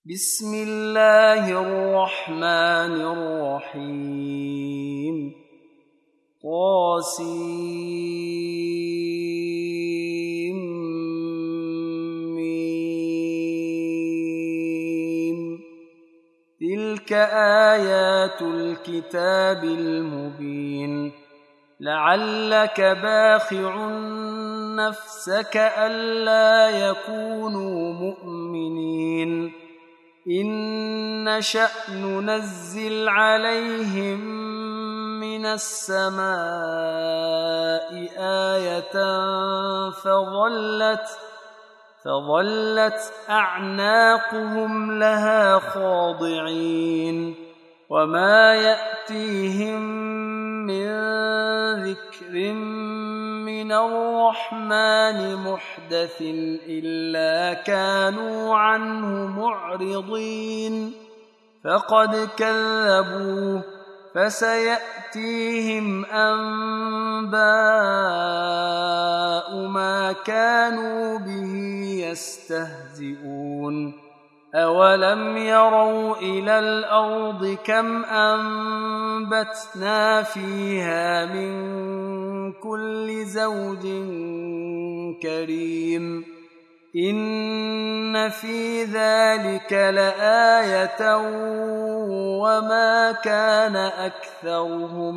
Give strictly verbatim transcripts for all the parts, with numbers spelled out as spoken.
بسم الله الرحمن الرحيم طاسيم ميم تلك آيات الكتاب المبين لعلك باخع نفسك ألا يكونوا مؤمنين إن نشأ ننزل عليهم من السماء آية فظلت فظلت أعناقهم لها خاضعين وما يأتيهم من ذكر من الرحمن محدث إلا كانوا عنه معرضين فقد كذبوا فسيأتيهم أنباء ما كانوا به يستهزئون أولم يروا إلى الأرض كم أنبتنا فيها من كل زوج كريم إن في ذلك لآية وما كان أكثرهم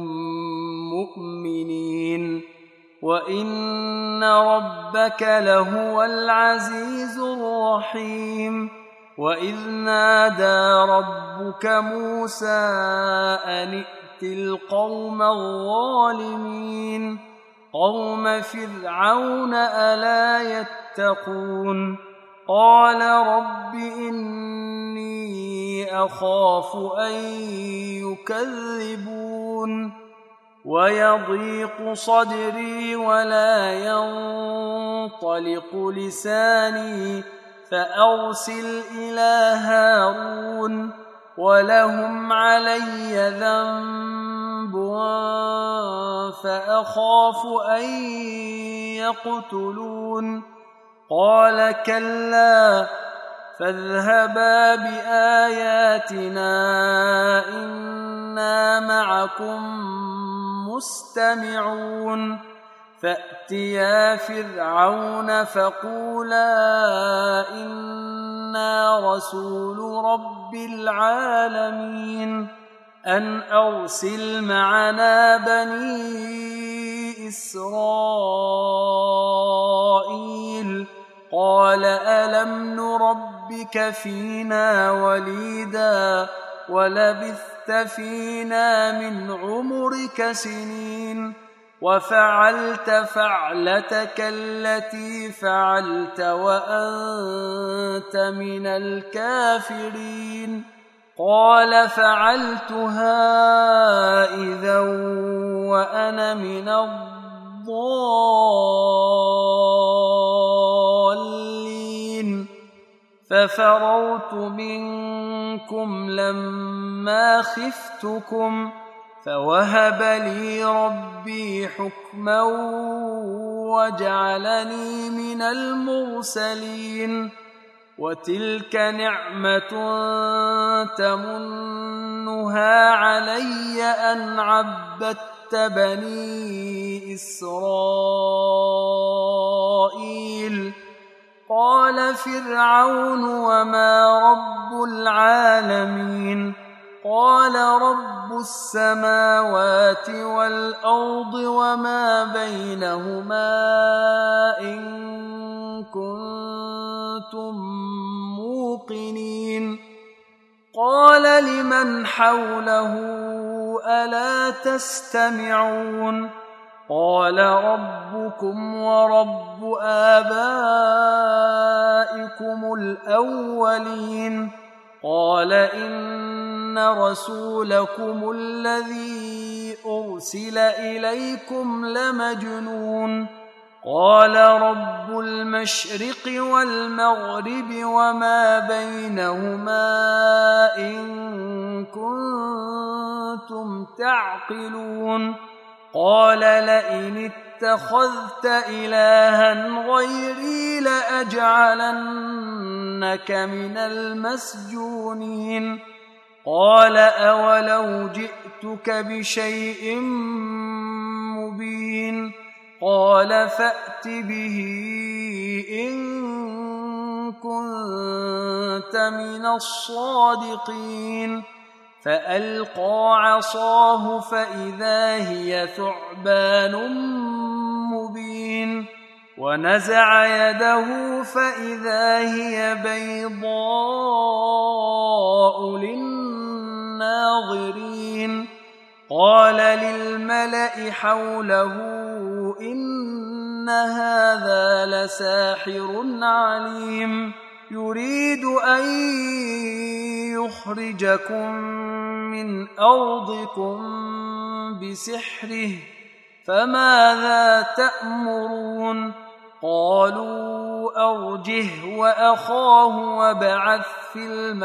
مؤمنين وإن ربك لهو العزيز الرحيم وإذ نادى ربك موسى أن ائت القوم الظالمين قوم فرعون ألا يتقون قال رب إني أخاف أن يكذبون ويضيق صدري ولا ينطلق لساني فأرسل إلى هارون ولهم علي ذنب فأخاف أن يقتلون قال كلا فاذهبا بآياتنا إنا معكم مستمعون فأتيا فرعون فقولا إنا رسول رب العالمين أن أرسل معنا بني إسرائيل قال ألم نربك فينا وليدا ولبثت فينا من عمرك سنين وفعلت فعلتك التي فعلت وأنت من الكافرين قال فعلتها إذا وأنا من الضالين ففررت منكم لما خفتكم فوهب لي ربي حكما وجعلني من المرسلين وتلك نعمة تمنها علي أن عبدت بني إسرائيل قال فرعون وما رب العالمين قال رب السماوات والأرض وما بينهما إن كنتم موقنين قال لمن حوله ألا تستمعون قال ربكم ورب آبائكم الأولين قال إن رسولكم الذي أرسل إليكم لمجنون قال رب المشرق والمغرب وما بينهما إن كنتم تعقلون قال لئن اتخذت إلها غيري لأجعلنك من المسجونين قال أولو جئتك بشيء مبين قال فأت به إن كنت من الصادقين فألقى عصاه فإذا هي ثعبان مبين ونزع يده فإذا هي بيضاء للناظرين قال للملأ حوله إن هذا لساحر عليم يريد أن يخرجكم من أرضكم بسحره فماذا تأمرون قالوا أرجه وأخاه وابعث في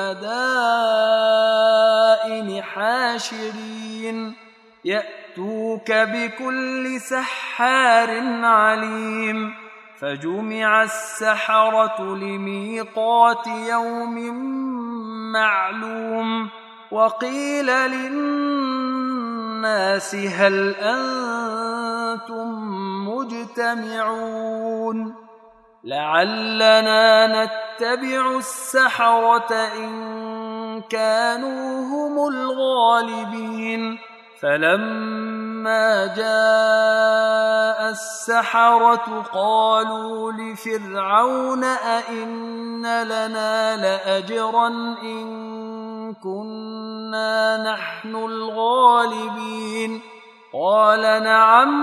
المدائن حاشرين يأتوك بكل سحار عليم فجمع السحرة لميقات يوم معلوم وقيل للناس هل أنتم مجتمعون لعلنا نتبع السحرة إن كانوا هم الغالبين فلما جاء السحرة قالوا لفرعون أئن لنا لأجرا إن كنا نحن الغالبين قال نعم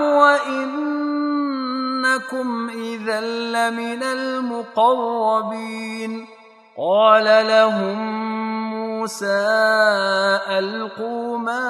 وإنكم إذا لمن المقربين قال لهم موسى ألقوا ما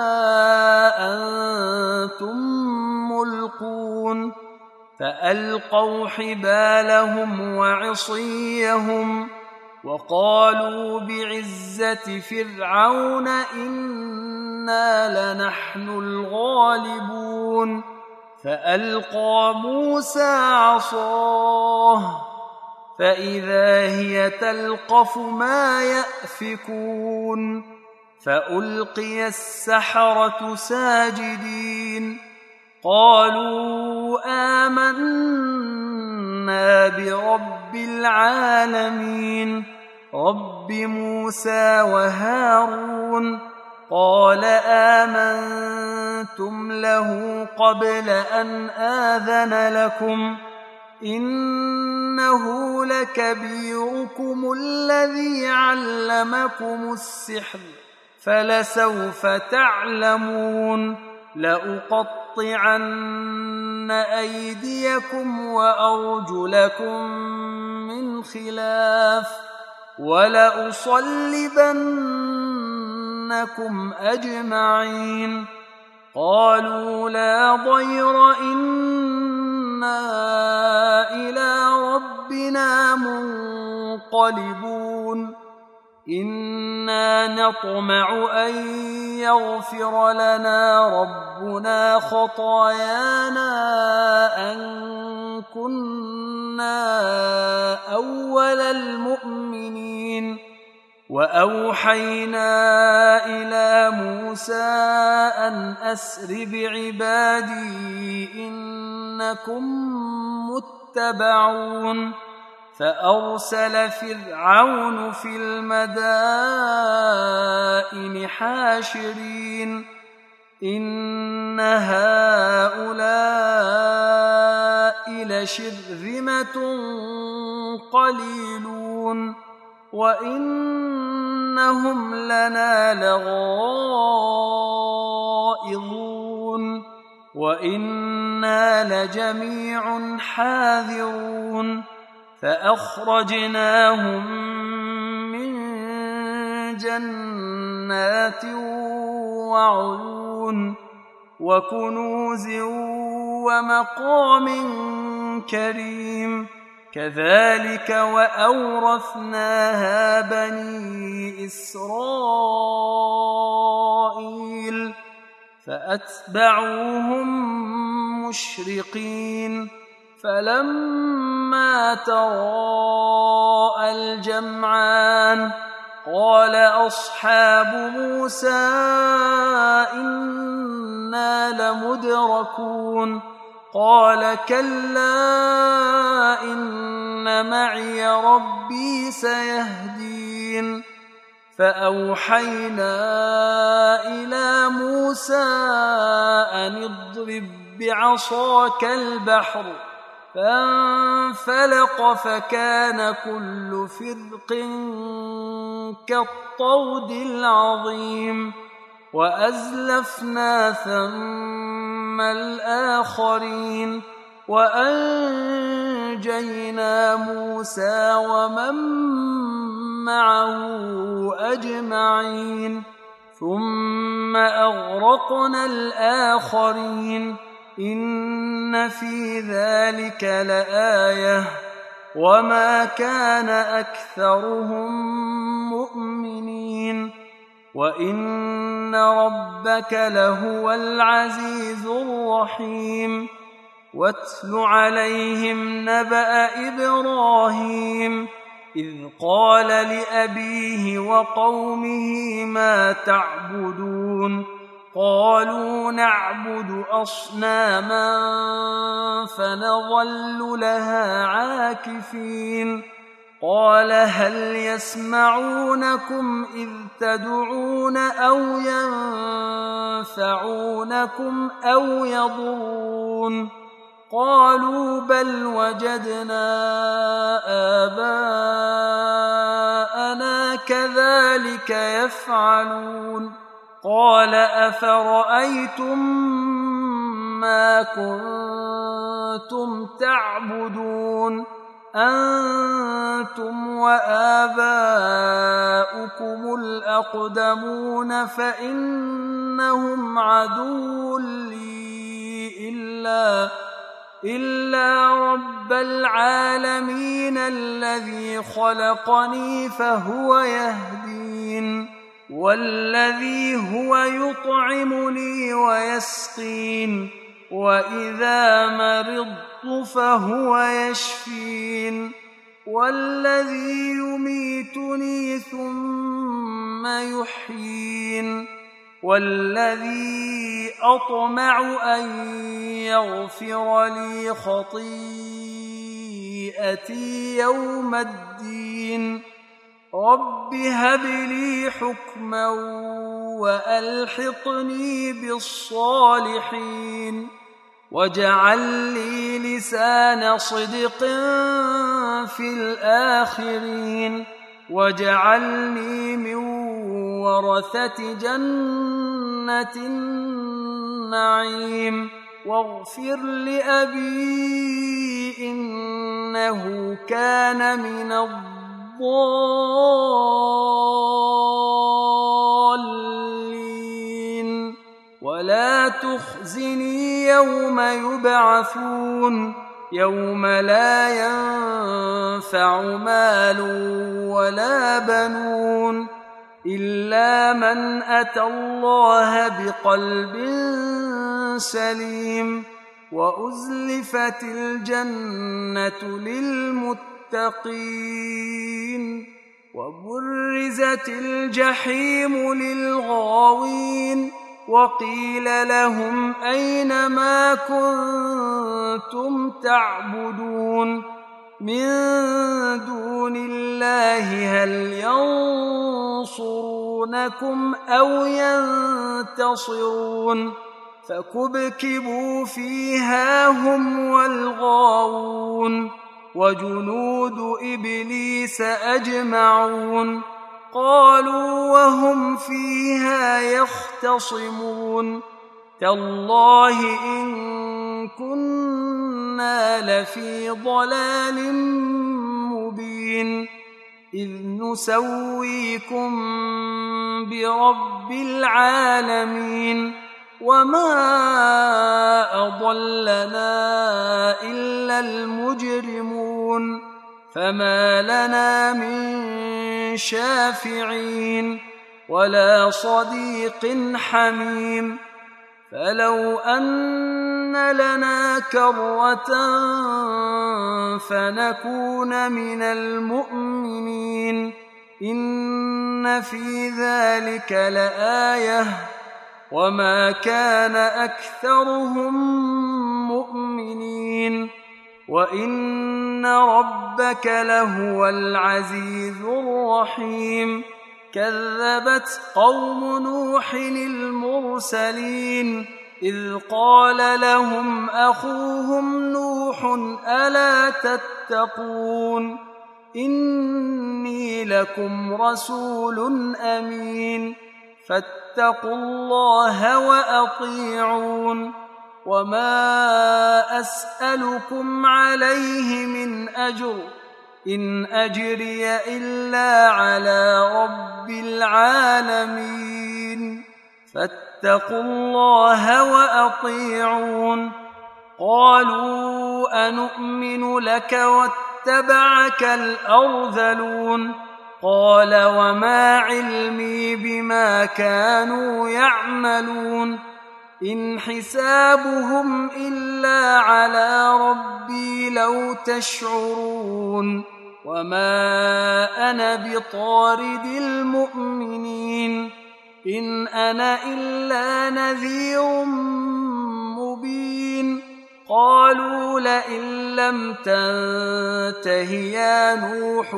أنتم ملقون فألقوا حبالهم وعصيهم وقالوا بعزة فرعون إنا لنحن الغالبون فألقى موسى عصاه فإذا هي تلقف ما يأفكون فألقي السحرة ساجدين قالوا آمنا برب العالمين رب موسى وهارون قال آمنتم له قبل أن آذن لكم إنه لكبيركم الذي علمكم السحر فلسوف تعلمون لأقطعن أيديكم وأرجلكم من خلاف ولأصلبنكم أجمعين قالوا لا ضير إنا إلى ربنا منقلبون إنا نطمع أن يغفر لنا ربنا خطايانا أن كنا أول المؤمنين وأوحينا إلى موسى أن أسر بعبادي إنكم متبعون فأرسل فرعون في المدائن حاشرين إن هؤلاء لشرذمة قليلون وإنهم لنا لغائظون وإنا لجميع حاذرون فأخرجناهم من جنات وعيون وكنوز ومقام كريم كذلك وأورثناها بني إسرائيل فأتبعوهم مشرقين فلما تراءى الجمعان قال أصحاب موسى إنا لمدركون قال كلا إن معي ربي سيهدين فأوحينا إلى موسى أن اضرب بعصاك البحر فانفلق فكان كل فرق كالطود العظيم وأزلفنا ثم الآخرين وأنجينا موسى ومن معه أجمعين ثم أغرقنا الآخرين إن في ذلك لآية وما كان أكثرهم مؤمنين وإن ربك لهو العزيز الرحيم واتل عليهم نبأ إبراهيم إذ قال لأبيه وقومه ما تعبدون قالوا نعبد أصناما فنظل لها عاكفين قال هل يسمعونكم إذ تدعون أو ينفعونكم أو يضرون قالوا بل وجدنا آباءنا كذلك يفعلون قال أفرأيتم ما كنتم تعبدون أنتم وآباؤكم الأقدمون فإنهم عدو لي إلا إلا رب العالمين الذي خلقني فهو يهدين والذي هو يطعمني ويسقين وإذا مرضت فهو يشفين والذي يميتني ثم يحيين والذي أطمع أن يغفر لي خطيئتي يوم الدين رب هب لي حكما وألحقني بالصالحين واجعل لي لسان صدق في الآخرين واجعلني من ورثة جنة النعيم واغفر لأبي إنه كان من الضالين ولا تخزني يوم يبعثون يوم لا ينفع مال ولا بنون إلا من أتى الله بقلب سليم وأزلفت الجنة للمتقين وبرزت الجحيم للغاوين وقيل لهم أين ما كنتم تعبدون من دون الله هل ينصرونكم أو ينتصرون فكبكبوا فيها هم والغاوون وجنود إبليس أجمعون قالوا وهم فيها يختصمون تالله إن كنا لفي ضلال مبين إذ نسويكم برب العالمين وما أضلنا إلا المجرمون فما لنا من شافعين ولا صديق حميم فلو أن لنا كرة فنكون من المؤمنين إن في ذلك لآية وما كان أكثرهم مؤمنين وإن ربك لهو العزيز الرحيم كذبت قوم نوح المرسلين إذ قال لهم أخوهم نوح ألا تتقون إني لكم رسول أمين فاتقوا الله وأطيعون وما أسألكم عليه من أجر إن أجري إلا على رب العالمين فاتقوا الله وأطيعون قالوا أنؤمن لك واتبعك الأرذلون قال وما علمي بما كانوا يعملون إن حسابهم إلا على ربي لو تشعرون وما أنا بطارد المؤمنين إن أنا إلا نذير مبين قالوا لئن لم تنته يا نوح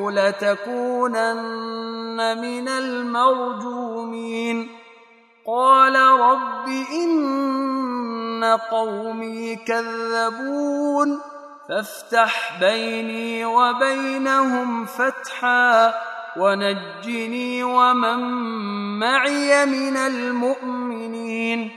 لتكونن من المرجومين قال رب إن قومي كذبون فافتح بيني وبينهم فتحا ونجني ومن معي من المؤمنين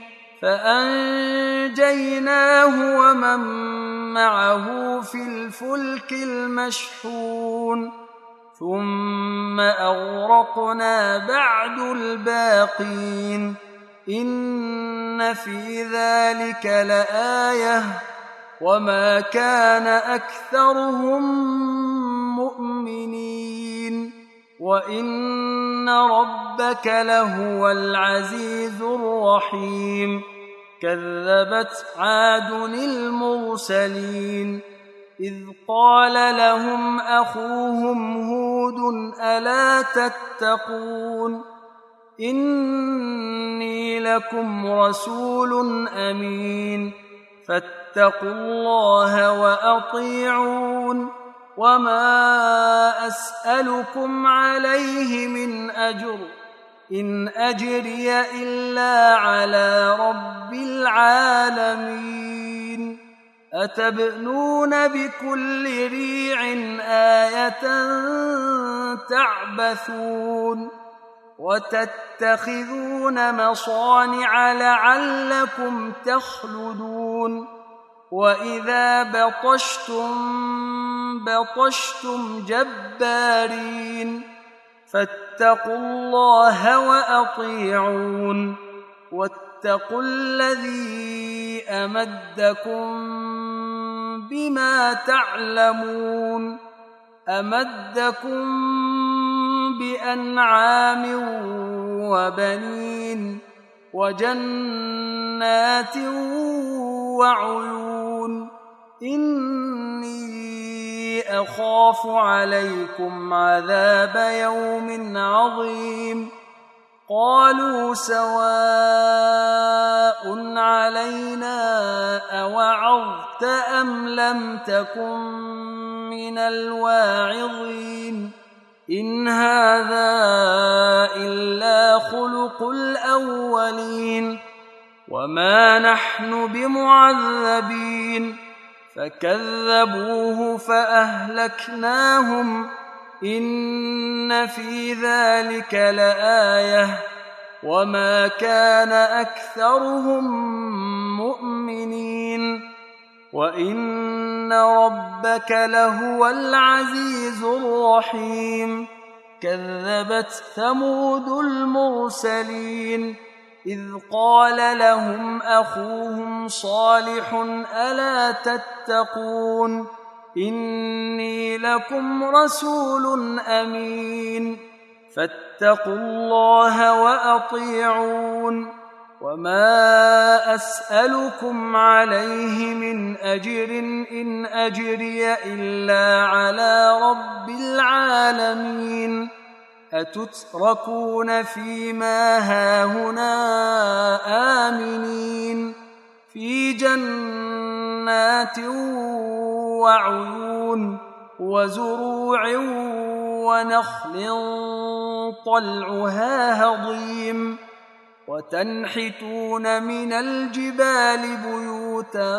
فأنجيناه ومن معه في الفلك المشحون ثم أغرقنا بعد الباقين إن في ذلك لآية وما كان أكثرهم مؤمنين وإن ربك لهو العزيز الرحيم كذبت عاد المرسلين إذ قال لهم أخوهم هود ألا تتقون إني لكم رسول أمين فاتقوا الله وأطيعون وما أسألكم عليه من أجر إن أجري إلا على رب العالمين أتبنون بكل ريع آية تعبثون وتتخذون مصانع لعلكم تخلدون وإذا بطشتم بطشتم جبارين فاتقوا الله وأطيعون واتقوا الذي أمدكم بما تعلمون أمدكم بأنعام وبنين وجنات وعيون إني أخاف عليكم عذاب يوم عظيم قالوا سواء علينا أوعظت أم لم تكن من الواعظين إن هذا إلا خلق الأولين وما نحن بمعذبين فكذبوه فأهلكناهم إن في ذلك لآية وما كان أكثرهم مؤمنين وإن ربك لهو العزيز الرحيم كذبت ثمود المرسلين إذ قال لهم أخوهم صالح ألا تتقون إني لكم رسول أمين فاتقوا الله وأطيعون وما أسألكم عليه من أجر إن أجري إلا على رب العالمين أتتركون فيما هاهنا آمنين في جنات وعيون وزروع ونخل طلعها هضيم وتنحتون من الجبال بيوتا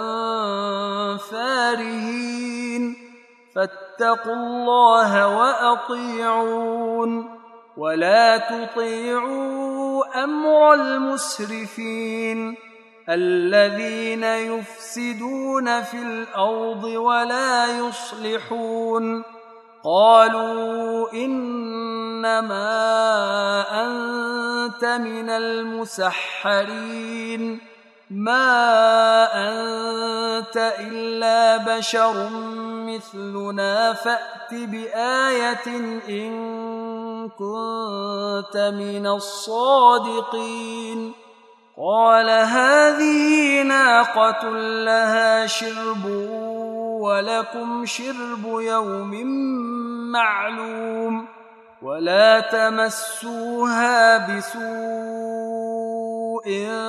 فارهين فاتقوا الله وأطيعون ولا تطيعوا أمر المسرفين الذين يفسدون في الأرض ولا يصلحون قالوا إنما أنت من المسحرين ما أنت إلا بشر مثلنا فأت بآية إن كنت من الصادقين قال هذه ناقة لها شرب ولكم شرب يوم معلوم ولا تمسوها بسوء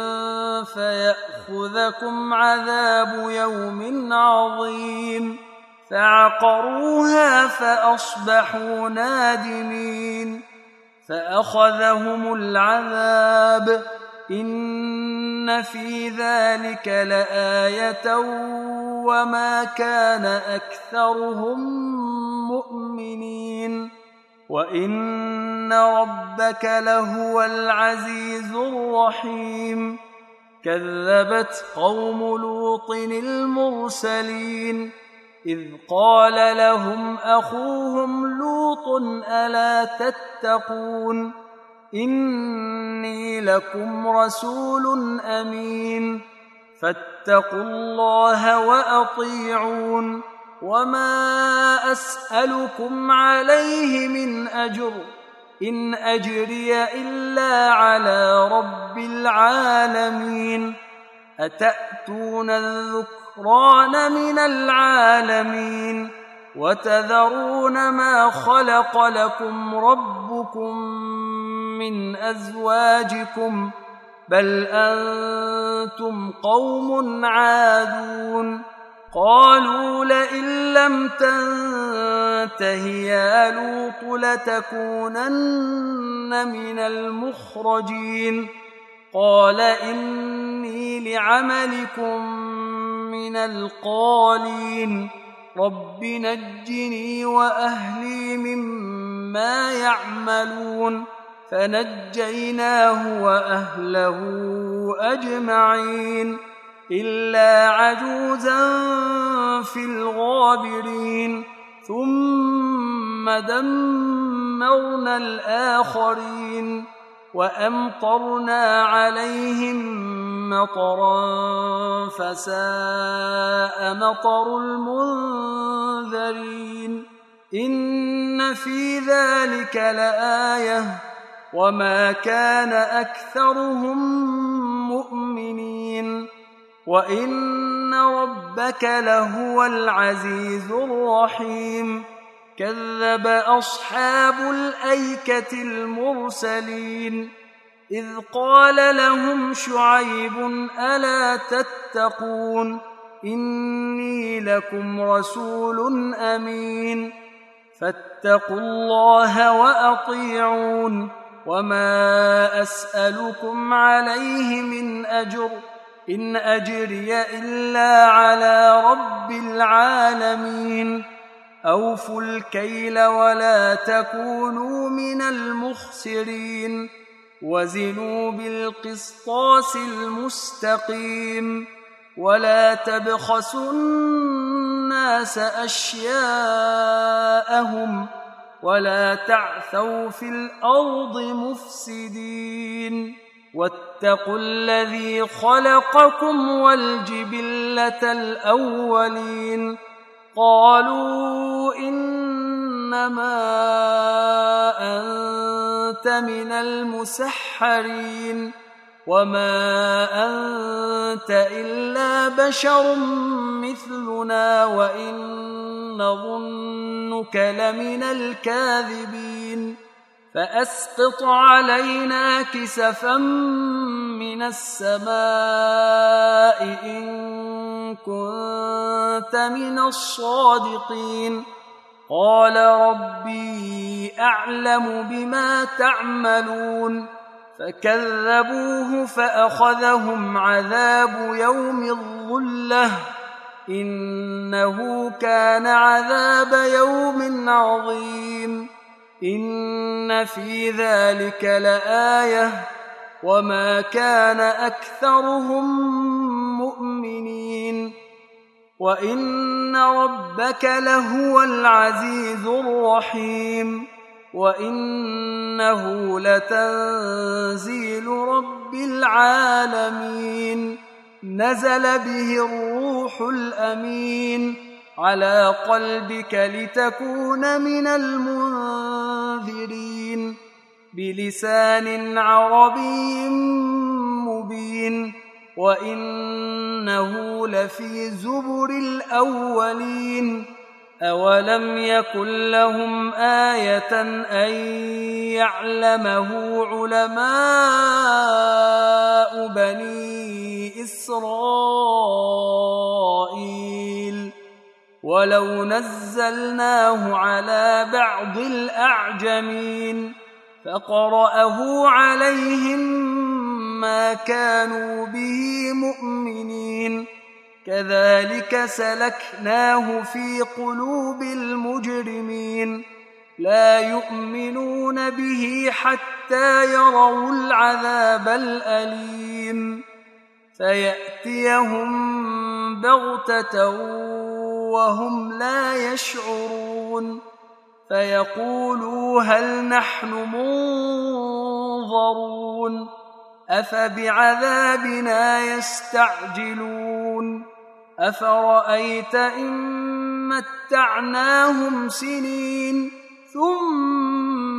فيأخذكم عذاب يوم عظيم فعقروها فأصبحوا نادمين فأخذهم العذاب إن في ذلك لآية وما كان أكثرهم مؤمنين وإن ربك لهو العزيز الرحيم كذبت قوم لوط المرسلين إذ قال لهم أخوهم لوط ألا تتقون إني لكم رسول أمين فاتقوا الله وأطيعون وما أسألكم عليه من أجر إن أجري إلا على رب العالمين أتأتون الذكران من العالمين وتذرون ما خلق لكم ربكم من أزواجكم بل أنتم قوم عادون قالوا لئن لم تنته يا لوط لتكونن من المخرجين قال إني لعملكم من القالين رب نجني وأهلي مما يعملون فنجيناه وأهله أجمعين إلا عجوزا في الغابرين ثم دمرنا الآخرين وأمطرنا عليهم مطرا فساء مطر المنذرين إن في ذلك لآية وما كان أكثرهم مؤمنين وإن ربك لهو العزيز الرحيم كذب أصحاب الأيكة المرسلين إذ قال لهم شعيب ألا تتقون إني لكم رسول أمين فاتقوا الله وأطيعون وما أسألكم عليه من أجر إن أجري إلا على رب العالمين أوفوا الكيل ولا تكونوا من المخسرين وزنوا بالقسطاس المستقيم ولا تبخسوا الناس أشياءهم ولا تعثوا في الأرض مفسدين واتقوا الذي خلقكم والجبلة الأولين قالوا إنما أنت من المسحرين وما أنت إلا بشر مثلنا وإن نظنك لمن الكاذبين فأسقط علينا كسفا من السماء إن كنت من الصادقين قال ربي أعلم بما تعملون فكذبوه فأخذهم عذاب يوم الظلة إنه كان عذاب يوم عظيم إن في ذلك لآية وما كان أكثرهم مؤمنين وإن ربك لهو العزيز الرحيم وإنه لتنزيل رب العالمين نزل به الروح الأمين على قلبك لتكون من المنذرين بلسان عربي مبين وإنه لفي زبر الأولين أولم يكن لهم آية أن يعلمه علماء بني إسرائيل ولو نزلناه على بعض الأعجمين فقرأه عليهم ما كانوا به مؤمنين كذلك سلكناه في قلوب المجرمين لا يؤمنون به حتى يروا العذاب الأليم فيأتيهم بغتة وهم لا يشعرون فيقولوا هل نحن منظرون أفبعذابنا يستعجلون أفرأيت إن متعناهم سنين ثم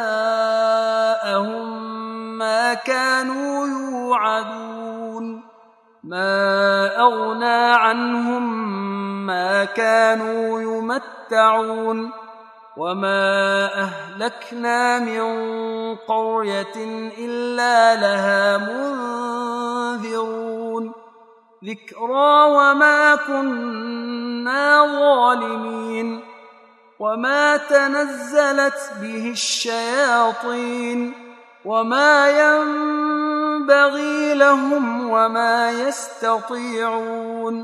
جاءهم ما كانوا يوعدون ما أغنى عنهم ما كانوا يمتعون وما أهلكنا من قرية إلا لها منذرون ذكرى وما كنا ظالمين وما تنزلت به الشياطين وما ينبغي لهم وما يستطيعون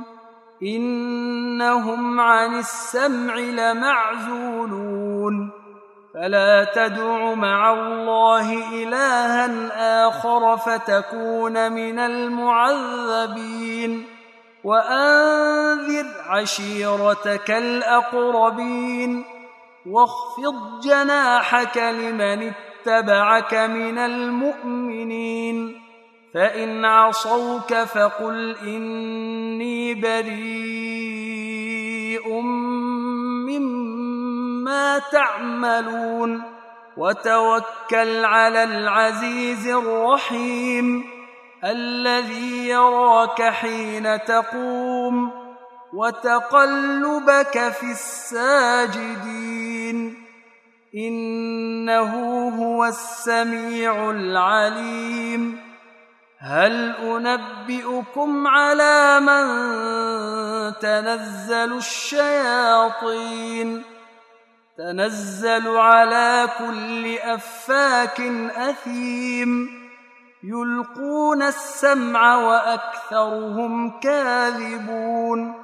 إنهم عن السمع لمعزولون فلا تدع مع الله إلها آخر فتكون من المعذبين وأنذر عشيرتك الأقربين واخفض جناحك لمن اتبعك من المؤمنين فإن عصوك فقل إني بريء مما تعملون وتوكل على العزيز الرحيم الذي يراك حين تقوم وتقلبك في الساجدين إنه هو السميع العليم هل أنبئكم على من تنزل الشياطين تنزل على كل أفاك أثيم يلقون السمع وأكثرهم كاذبون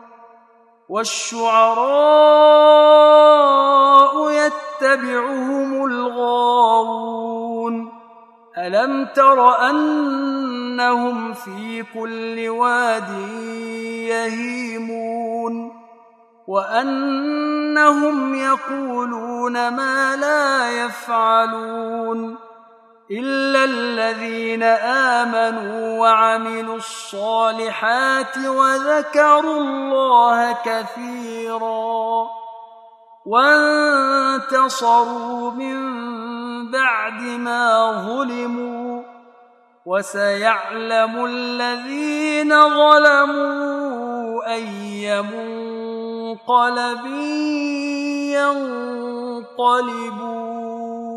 والشعراء يتبعهم الغاوون ألم تر أنهم في كل واد يهيمون وأنهم يقولون ما لا يفعلون إلا الذين آمنوا وعملوا الصالحات وذكروا الله كثيرا وانتصروا من بعد ما ظلموا وسيعلم الذين ظلموا أي منقلب ينقلبون